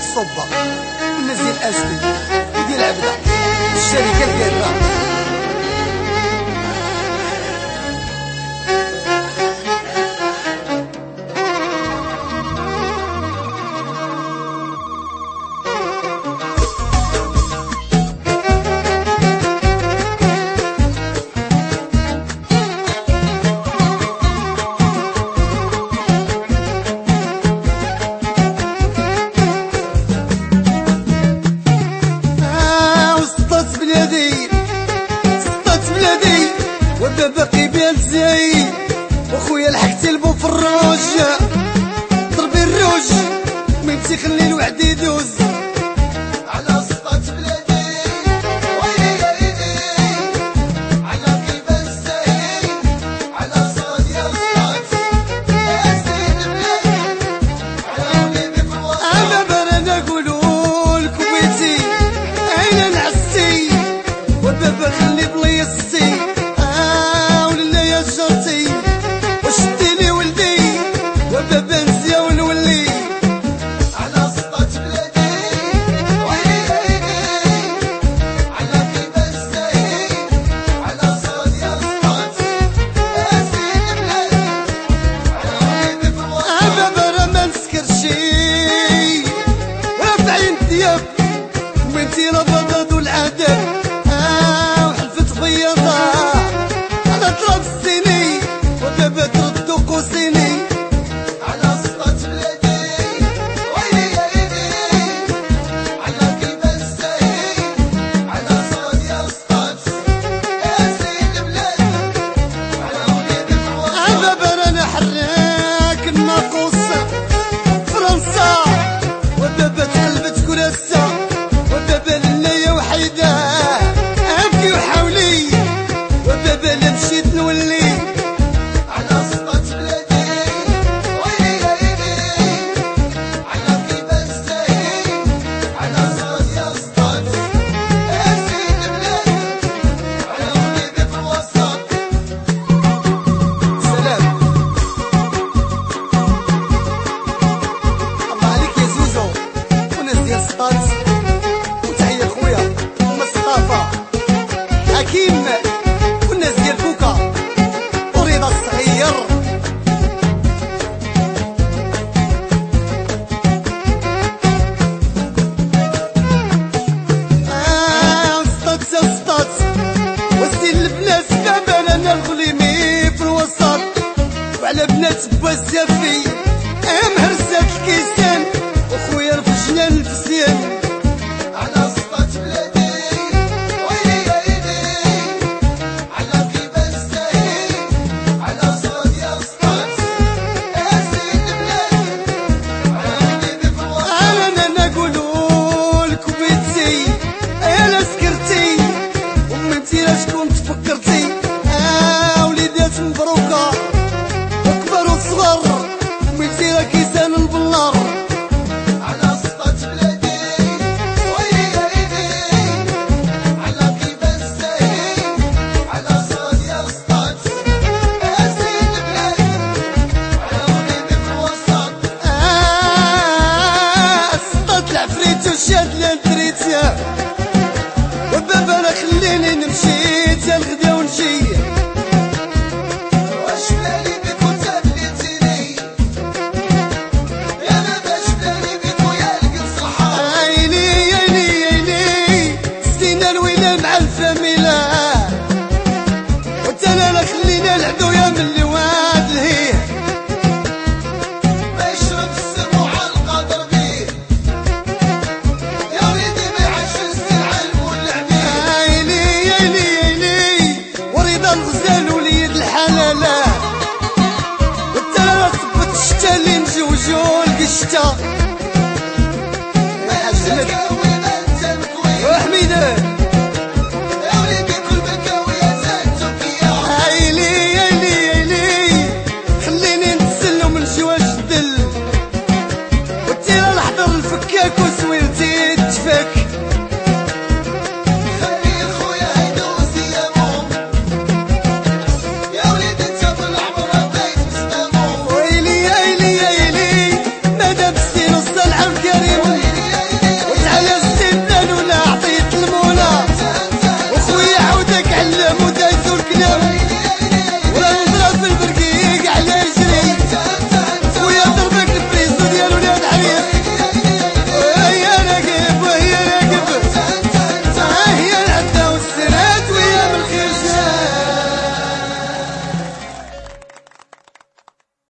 الصبة والناس ديال اسلي وديال عبده الشركه الكبيره. باقي بالزين وخويا لحقت البو في الروج ضربي الروج من تيخلي الوعد يدوز على سطات بلادي ويلي يا ايدي على كيف الزين على صاد يا سطات يا سيد بلادي على وليدي في الوسط. انا برا نقولولك ويتي اين نعسي وبابا خلي بليصتي وشديني ولدي وبابا مزيان ونولي على سطات بلادي ويلي يا ايدي على كيف الزين على صاد يا سطات يا سيد بلادي على وليدي في الوسط. بابا راه ما نسكرشي رافعين الثياب وانتي راه بضاد والعذاب وحلفت بيضا على تراب السنين وبابا تردو قوسيني على سطات بلادي ويلي يا ايدي على كيف الزين على صاد يا سطات يا سيد بلادي على وليدي في الوسط. بابا رانا حراك الناقوس فرنسا وبابا تقلبت كراسة وبابا لنايا وحيدة ابكي وحاولي وبابا لا مشيت نولي على سطات بلادي ويلي يا ايدي على كيف الزين على صاد يا سطات يا سيد بلادي على وليدي في الوسط. سلام الله عليك يا زوزو وناس ديال سطات وتحية خويا ومصطفى حكيم والناس ديال كوكا ورضا الصغير. سطات يا سطات وسط البنات بابا رانا الغليمي في الوسط وعلى بنات بوزافي مهرسات الكيسان وخويا الفجنان الفسيان على سطات بلادي ويلي يا ايدي على كيف الزين على صاد يا سطات يا سيد بلادي على وليدي في الوسط. انا نقولولك وبيتي انا سكرتي ومنتي لا شكون تفكرتي وليدات مبروكه وكبر وصغر ومنتي راه كيسان البلار على سطات بلادي ويلي يا ايدي على كيف الزين على صاد يا سطات يا سيد بلادي على وليدي في الوسط. سطات العفريت وشاد لانتريتيا وبابا راه خليني نمشي تا الغدا ونجي واش بلالي بك وتبليتيني يا ما باش بلالي بك ويا القدس الحار. عيني عيني عيني سينا الويلة مع الفاميلا وتانا لا خلينا العدويا من اللي واد الهيه ما يشرب السم وعلى القدر بيه يا وليدي ما يعيش السلعة واللعبيه. عيني عيني عيني ورضا الغزال وليد الحلالة وتانا صبت الشتا اللي نجوجو القشتا ما يعيش الكاوي ما انت مكوي وحميدة